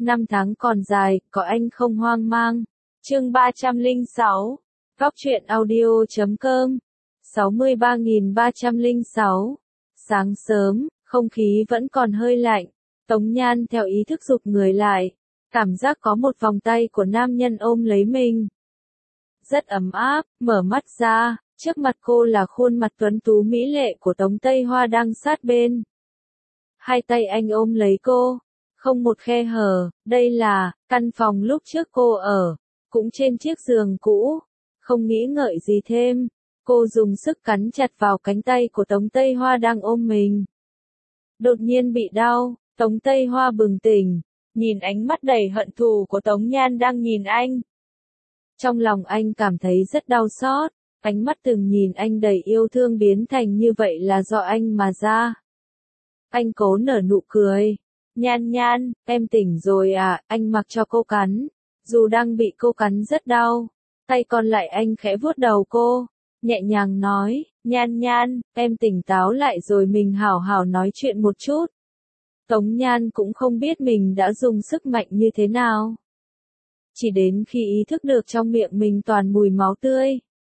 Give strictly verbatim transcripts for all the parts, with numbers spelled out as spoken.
Năm tháng còn dài, có anh không hoang mang. Chương ba trăm lẻ sáu. Góc truyện audio chấm com. sáu mươi ba nghìn ba trăm lẻ sáu. Sáng sớm, không khí vẫn còn hơi lạnh. Tống Nhan theo ý thức giục người lại. Cảm giác có một vòng tay của nam nhân ôm lấy mình. Rất ấm áp, mở mắt ra, trước mặt cô là khuôn mặt tuấn tú mỹ lệ của Tống Tây Hoa đang sát bên. Hai tay anh ôm lấy cô, không một khe hở, đây là căn phòng lúc trước cô ở, cũng trên chiếc giường cũ. Không nghĩ ngợi gì thêm, cô dùng sức cắn chặt vào cánh tay của Tống Tây Hoa đang ôm mình. Đột nhiên bị đau, Tống Tây Hoa bừng tỉnh, nhìn ánh mắt đầy hận thù của Tống Nhan đang nhìn anh. Trong lòng anh cảm thấy rất đau xót, ánh mắt từng nhìn anh đầy yêu thương biến thành như vậy là do anh mà ra. Anh cố nở nụ cười. Nhan Nhan, em tỉnh rồi à, anh mặc cho cô cắn. Dù đang bị cô cắn rất đau, tay còn lại anh khẽ vuốt đầu cô, nhẹ nhàng nói, Nhan Nhan, em tỉnh táo lại rồi mình hảo hảo nói chuyện một chút. Tống Nhan cũng không biết mình đã dùng sức mạnh như thế nào. Chỉ đến khi ý thức được trong miệng mình toàn mùi máu tươi,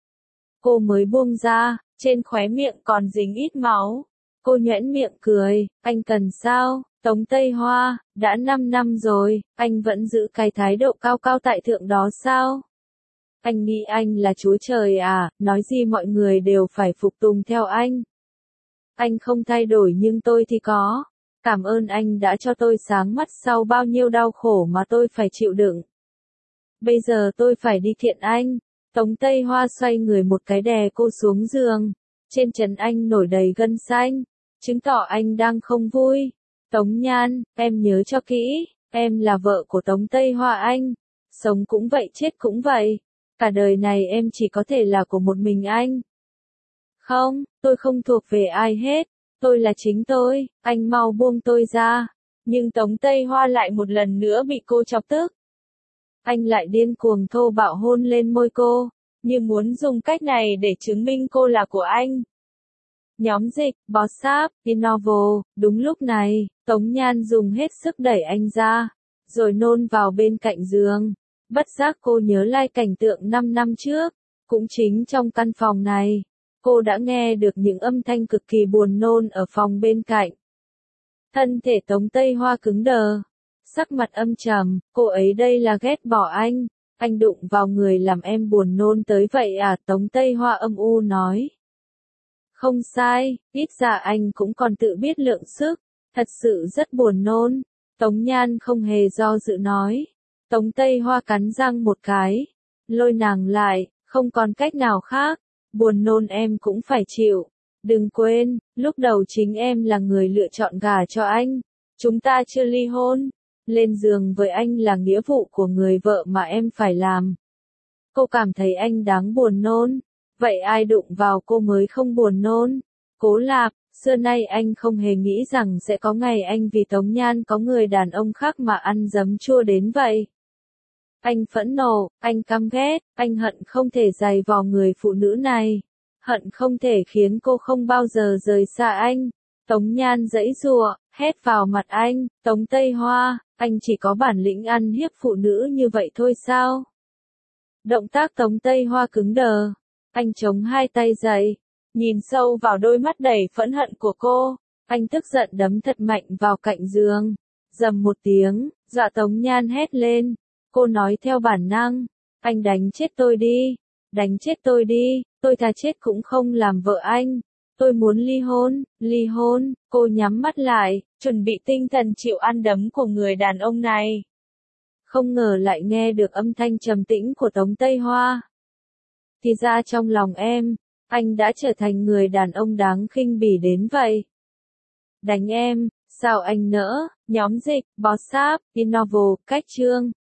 cô mới buông ra, trên khóe miệng còn dính ít máu. Cô nhoẻn miệng cười, anh cần sao? Tống Tây Hoa, đã năm năm rồi, anh vẫn giữ cái thái độ cao cao tại thượng đó sao? Anh nghĩ anh là chúa trời à, nói gì mọi người đều phải phục tùng theo anh. Anh không thay đổi nhưng tôi thì có. Cảm ơn anh đã cho tôi sáng mắt sau bao nhiêu đau khổ mà tôi phải chịu đựng. Bây giờ tôi phải đi thiện anh. Tống Tây Hoa xoay người một cái đè cô xuống giường. Trên trán anh nổi đầy gân xanh, chứng tỏ anh đang không vui. Tống Nhan, em nhớ cho kỹ, em là vợ của Tống Tây Hoa anh. Sống cũng vậy chết cũng vậy. Cả đời này em chỉ có thể là của một mình anh. Không, tôi không thuộc về ai hết. Tôi là chính tôi, anh mau buông tôi ra. Nhưng Tống Tây Hoa lại một lần nữa bị cô chọc tức. Anh lại điên cuồng thô bạo hôn lên môi cô, như muốn dùng cách này để chứng minh cô là của anh. Nhóm dịch, WhatsApp, Innovo, đúng lúc này, Tống Nhan dùng hết sức đẩy anh ra, rồi nôn vào bên cạnh giường. Bất giác cô nhớ lại cảnh tượng năm năm trước, cũng chính trong căn phòng này, cô đã nghe được những âm thanh cực kỳ buồn nôn ở phòng bên cạnh. Thân thể Tống Tây Hoa cứng đờ, sắc mặt âm trầm, cô ấy đây là ghét bỏ anh, anh đụng vào người làm em buồn nôn tới vậy à? Tống Tây Hoa âm u nói. Không sai, ít ra anh cũng còn tự biết lượng sức, thật sự rất buồn nôn. Tống Nhan không hề do dự nói. Tống Tây Hoa cắn răng một cái, lôi nàng lại, không còn cách nào khác, buồn nôn em cũng phải chịu. Đừng quên, lúc đầu chính em là người lựa chọn gả cho anh, chúng ta chưa ly hôn, lên giường với anh là nghĩa vụ của người vợ mà em phải làm. Cô cảm thấy anh đáng buồn nôn. Vậy ai đụng vào cô mới không buồn nôn? Cố Lạp, xưa nay anh không hề nghĩ rằng sẽ có ngày anh vì Tống Nhan có người đàn ông khác mà ăn giấm chua đến vậy. Anh phẫn nộ, anh căm ghét, anh hận không thể giày vò người phụ nữ này. Hận không thể khiến cô không bao giờ rời xa anh. Tống Nhan giãy giụa, hét vào mặt anh, Tống Tây Hoa, anh chỉ có bản lĩnh ăn hiếp phụ nữ như vậy thôi sao? Động tác Tống Tây Hoa cứng đờ. Anh chống hai tay dậy, nhìn sâu vào đôi mắt đầy phẫn hận của cô, anh tức giận đấm thật mạnh vào cạnh giường, rầm một tiếng, dọa Tống Nhan hét lên, cô nói theo bản năng, anh đánh chết tôi đi, đánh chết tôi đi, tôi thà chết cũng không làm vợ anh, tôi muốn ly hôn, ly hôn, cô nhắm mắt lại, chuẩn bị tinh thần chịu ăn đấm của người đàn ông này. Không ngờ lại nghe được âm thanh trầm tĩnh của Tống Tây Hoa. Thì ra trong lòng em, anh đã trở thành người đàn ông đáng khinh bỉ đến vậy. Đánh em, sao anh nỡ? Nhóm dịch, WhatsApp, Innovo, cách chương.